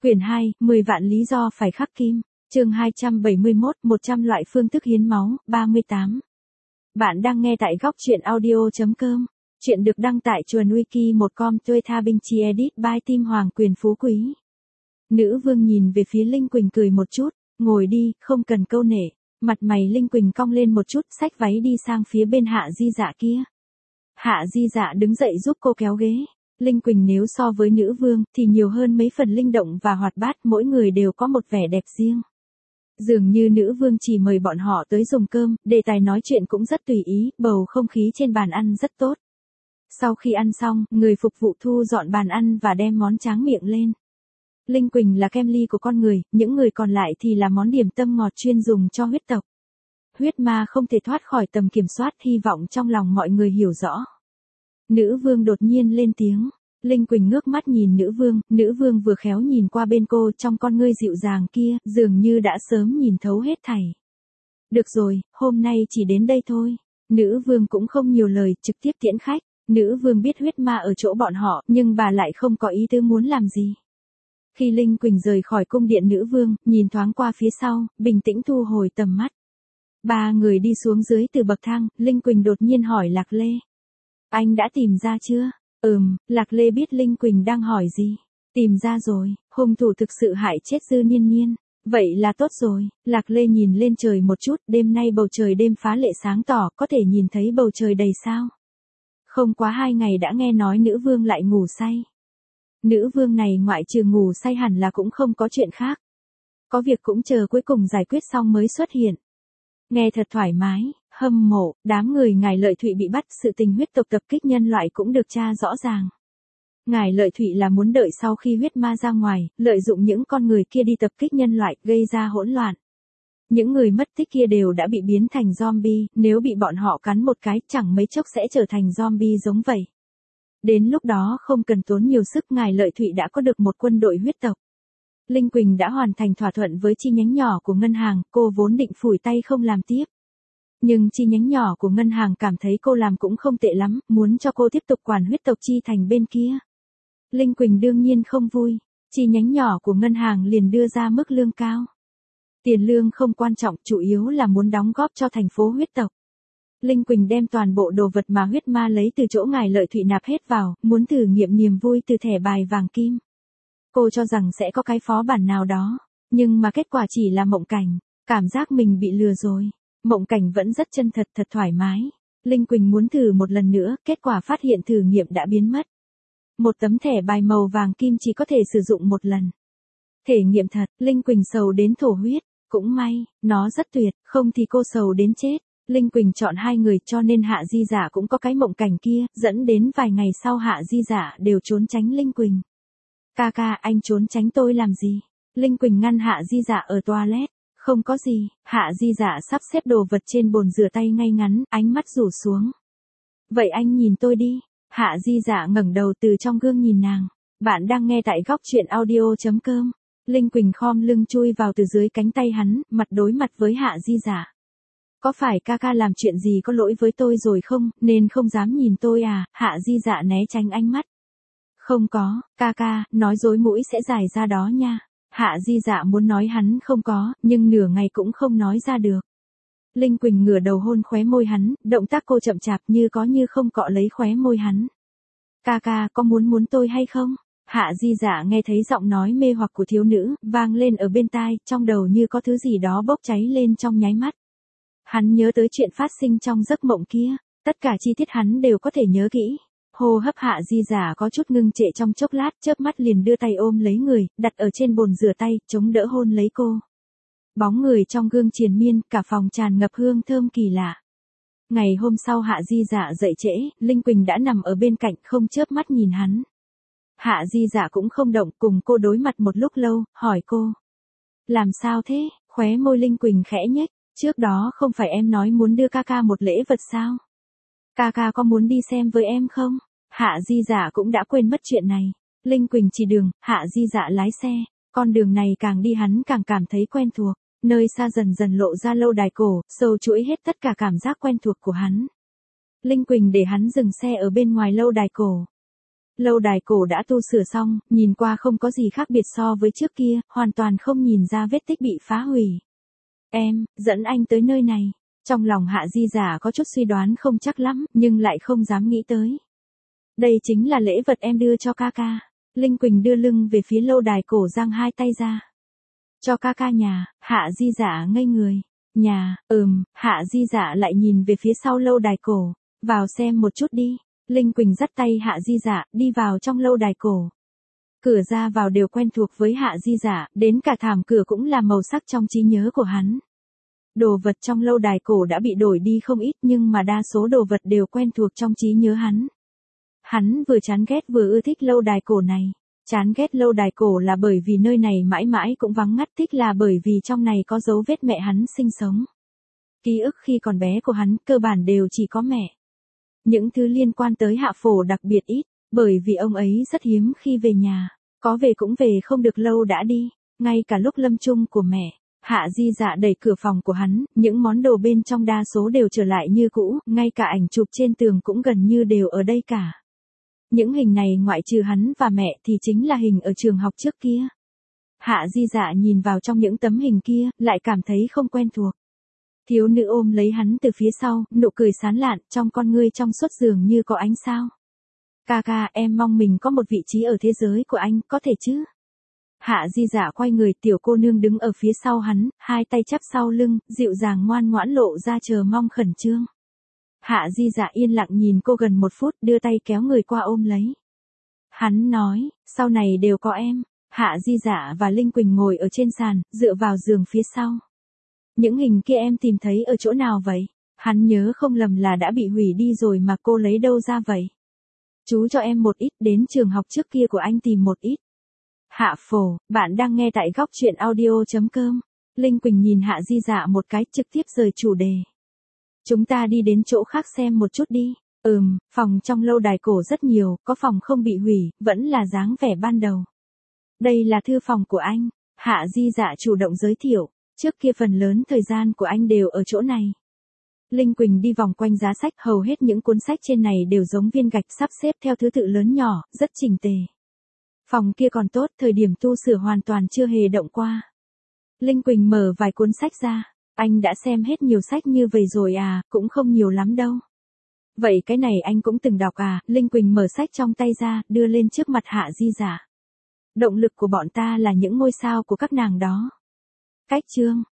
Quyển 2, 10 vạn lý do phải khắc kim. Chương 271, 100 loại phương thức hiến máu, 38. Bạn đang nghe tại góc truyện audio.com. Chuyện được đăng tại chuồn wiki1com tuê tha binh chi edit by Tim Hoàng Quyền Phú Quý. Nữ vương nhìn về phía Linh Quỳnh cười một chút, ngồi đi, không cần câu nệ. Mặt mày Linh Quỳnh cong lên một chút, xách váy đi sang phía bên Hạ Di Dạ kia. Hạ Di Dạ đứng dậy giúp cô kéo ghế. Linh Quỳnh nếu so với nữ vương thì nhiều hơn mấy phần linh động và hoạt bát, mỗi người đều có một vẻ đẹp riêng. Dường như nữ vương chỉ mời bọn họ tới dùng cơm, đề tài nói chuyện cũng rất tùy ý, bầu không khí trên bàn ăn rất tốt. Sau khi ăn xong, người phục vụ thu dọn bàn ăn và đem món tráng miệng lên. Linh Quỳnh là kem ly của con người, những người còn lại thì là món điểm tâm ngọt chuyên dùng cho huyết tộc. Huyết ma không thể thoát khỏi tầm kiểm soát, hy vọng trong lòng mọi người hiểu rõ. Nữ vương đột nhiên lên tiếng. Linh Quỳnh ngước mắt nhìn nữ vương vừa khéo nhìn qua bên cô, trong con ngươi dịu dàng kia, dường như đã sớm nhìn thấu hết thảy. Được rồi, hôm nay chỉ đến đây thôi. Nữ vương cũng không nhiều lời, trực tiếp tiễn khách. Nữ vương biết huyết ma ở chỗ bọn họ, nhưng bà lại không có ý tứ muốn làm gì. Khi Linh Quỳnh rời khỏi cung điện nữ vương, nhìn thoáng qua phía sau, bình tĩnh thu hồi tầm mắt. Ba người đi xuống dưới từ bậc thang, Linh Quỳnh đột nhiên hỏi Lạc Lê. Anh đã tìm ra chưa? Lạc Lê biết Linh Quỳnh đang hỏi gì. Tìm ra rồi, hung thủ thực sự hại chết Dư Nhiên Nhiên. Vậy là tốt rồi. Lạc Lê nhìn lên trời một chút, đêm nay bầu trời đêm phá lệ sáng tỏ, có thể nhìn thấy bầu trời đầy sao. Không quá 2 ngày đã nghe nói nữ vương lại ngủ say. Nữ vương này ngoại trừ ngủ say hẳn là cũng không có chuyện khác. Có việc cũng chờ cuối cùng giải quyết xong mới xuất hiện. Nghe thật thoải mái, hâm mộ, đám người ngài Lợi Thụy bị bắt, sự tình huyết tộc tập kích nhân loại cũng được tra rõ ràng. Ngài Lợi Thụy là muốn đợi sau khi huyết ma ra ngoài, lợi dụng những con người kia đi tập kích nhân loại, gây ra hỗn loạn. Những người mất tích kia đều đã bị biến thành zombie, nếu bị bọn họ cắn một cái, chẳng mấy chốc sẽ trở thành zombie giống vậy. Đến lúc đó không cần tốn nhiều sức, ngài Lợi Thụy đã có được một quân đội huyết tộc. Linh Quỳnh đã hoàn thành thỏa thuận với chi nhánh nhỏ của ngân hàng, cô vốn định phủi tay không làm tiếp. Nhưng chi nhánh nhỏ của ngân hàng cảm thấy cô làm cũng không tệ lắm, muốn cho cô tiếp tục quản huyết tộc chi thành bên kia. Linh Quỳnh đương nhiên không vui, chi nhánh nhỏ của ngân hàng liền đưa ra mức lương cao. Tiền lương không quan trọng, chủ yếu là muốn đóng góp cho thành phố huyết tộc. Linh Quỳnh đem toàn bộ đồ vật mà huyết ma lấy từ chỗ ngài Lợi Thụy nạp hết vào, muốn thử nghiệm niềm vui từ thẻ bài vàng kim. Cô cho rằng sẽ có cái phó bản nào đó, nhưng mà kết quả chỉ là mộng cảnh, cảm giác mình bị lừa rồi. Mộng cảnh vẫn rất chân thật, thật thoải mái. Linh Quỳnh muốn thử một lần nữa, kết quả phát hiện thử nghiệm đã biến mất. Một tấm thẻ bài màu vàng kim chỉ có thể sử dụng một lần. Thể nghiệm thật, Linh Quỳnh sầu đến thổ huyết, cũng may, nó rất tuyệt, không thì cô sầu đến chết. Linh Quỳnh chọn 2 người cho nên Hạ Di Dạ cũng có cái mộng cảnh kia, dẫn đến vài ngày sau Hạ Di Dạ đều trốn tránh Linh Quỳnh. Ca, anh trốn tránh tôi làm gì? Linh Quỳnh ngăn Hạ Di Dạ ở toilet. Không có gì, Hạ Di Dạ sắp xếp đồ vật trên bồn rửa tay ngay ngắn, ánh mắt rủ xuống. Vậy anh nhìn tôi đi. Hạ Di Dạ ngẩng đầu từ trong gương nhìn nàng. Bạn đang nghe tại góc truyện audio.com. Linh Quỳnh khom lưng chui vào từ dưới cánh tay hắn, mặt đối mặt với Hạ Di Dạ. Có phải ca làm chuyện gì có lỗi với tôi rồi không, nên không dám nhìn tôi à? Hạ Di Dạ né tránh ánh mắt. Không có, ca, nói dối mũi sẽ dài ra đó nha. Hạ Di Dạ muốn nói hắn không có, nhưng nửa ngày cũng không nói ra được. Linh Quỳnh ngửa đầu hôn khóe môi hắn, động tác cô chậm chạp như có như không cọ lấy khóe môi hắn. Ca, có muốn tôi hay không? Hạ Di Dạ nghe thấy giọng nói mê hoặc của thiếu nữ, vang lên ở bên tai, trong đầu như có thứ gì đó bốc cháy lên trong nháy mắt. Hắn nhớ tới chuyện phát sinh trong giấc mộng kia, tất cả chi tiết hắn đều có thể nhớ kỹ. Hô hấp Hạ Di Dạ có chút ngưng trệ trong chốc lát, chớp mắt liền đưa tay ôm lấy người, đặt ở trên bồn rửa tay, chống đỡ hôn lấy cô. Bóng người trong gương triền miên, cả phòng tràn ngập hương thơm kỳ lạ. Ngày hôm sau Hạ Di Dạ dậy trễ, Linh Quỳnh đã nằm ở bên cạnh không chớp mắt nhìn hắn. Hạ Di Dạ cũng không động, cùng cô đối mặt một lúc lâu, hỏi cô. Làm sao thế? Khóe môi Linh Quỳnh khẽ nhếch, trước đó không phải em nói muốn đưa ca một lễ vật sao? Ca có muốn đi xem với em không? Hạ Di Dạ cũng đã quên mất chuyện này. Linh Quỳnh chỉ đường, Hạ Di Dạ lái xe. Con đường này càng đi hắn càng cảm thấy quen thuộc. Nơi xa dần dần lộ ra lâu đài cổ, sâu chuỗi hết tất cả cảm giác quen thuộc của hắn. Linh Quỳnh để hắn dừng xe ở bên ngoài lâu đài cổ. Lâu đài cổ đã tu sửa xong, nhìn qua không có gì khác biệt so với trước kia, hoàn toàn không nhìn ra vết tích bị phá hủy. Em, dẫn anh tới nơi này. Trong lòng Hạ Di Giả có chút suy đoán không chắc lắm, nhưng lại không dám nghĩ tới. Đây chính là lễ vật em đưa cho ca ca. Linh Quỳnh đưa lưng về phía lâu đài cổ giang hai tay ra. Cho ca ca nhà, Hạ Di Giả ngây người. Nhà, Hạ Di Giả lại nhìn về phía sau lâu đài cổ. Vào xem một chút đi. Linh Quỳnh dắt tay Hạ Di Giả, đi vào trong lâu đài cổ. Cửa ra vào đều quen thuộc với Hạ Di Giả, đến cả thảm cửa cũng là màu sắc trong trí nhớ của hắn. Đồ vật trong lâu đài cổ đã bị đổi đi không ít nhưng mà đa số đồ vật đều quen thuộc trong trí nhớ hắn. Hắn vừa chán ghét vừa ưa thích lâu đài cổ này. Chán ghét lâu đài cổ là bởi vì nơi này mãi mãi cũng vắng ngắt, thích là bởi vì trong này có dấu vết mẹ hắn sinh sống. Ký ức khi còn bé của hắn cơ bản đều chỉ có mẹ. Những thứ liên quan tới Hạ Phổ đặc biệt ít, bởi vì ông ấy rất hiếm khi về nhà, có về cũng về không được lâu đã đi, ngay cả lúc lâm chung của mẹ. Hạ Di Dạ đẩy cửa phòng của hắn, những món đồ bên trong đa số đều trở lại như cũ, ngay cả ảnh chụp trên tường cũng gần như đều ở đây cả. Những hình này ngoại trừ hắn và mẹ thì chính là hình ở trường học trước kia. Hạ Di Dạ nhìn vào trong những tấm hình kia, lại cảm thấy không quen thuộc. Thiếu nữ ôm lấy hắn từ phía sau, nụ cười sán lạn, trong con ngươi trong suốt dường như có ánh sao. Ca ca, em mong mình có một vị trí ở thế giới của anh, có thể chứ? Hạ Di Dạ quay người, tiểu cô nương đứng ở phía sau hắn, hai tay chắp sau lưng, dịu dàng ngoan ngoãn lộ ra chờ mong khẩn trương. Hạ Di Dạ yên lặng nhìn cô gần một phút, đưa tay kéo người qua ôm lấy. Hắn nói, sau này đều có em. Hạ Di Dạ và Linh Quỳnh ngồi ở trên sàn, dựa vào giường phía sau. Những hình kia em tìm thấy ở chỗ nào vậy? Hắn nhớ không lầm là đã bị hủy đi rồi mà cô lấy đâu ra vậy? Chú cho em một ít, đến trường học trước kia của anh tìm một ít. Hạ Phổ, bạn đang nghe tại góc truyện audio.com. Linh Quỳnh nhìn Hạ Di Dạ một cái, trực tiếp rời chủ đề. Chúng ta đi đến chỗ khác xem một chút đi. Phòng trong lâu đài cổ rất nhiều, có phòng không bị hủy, vẫn là dáng vẻ ban đầu. Đây là thư phòng của anh. Hạ Di Dạ chủ động giới thiệu. Trước kia phần lớn thời gian của anh đều ở chỗ này. Linh Quỳnh đi vòng quanh giá sách, hầu hết những cuốn sách trên này đều giống viên gạch sắp xếp theo thứ tự lớn nhỏ, rất chỉnh tề. Phòng kia còn tốt, thời điểm tu sửa hoàn toàn chưa hề động qua. Linh Quỳnh mở vài cuốn sách ra. Anh đã xem hết nhiều sách như vậy rồi à, cũng không nhiều lắm đâu. Vậy cái này anh cũng từng đọc à? Linh Quỳnh mở sách trong tay ra, đưa lên trước mặt Hạ Di Dạ. Động lực của bọn ta là những ngôi sao của các nàng đó. Cách chương.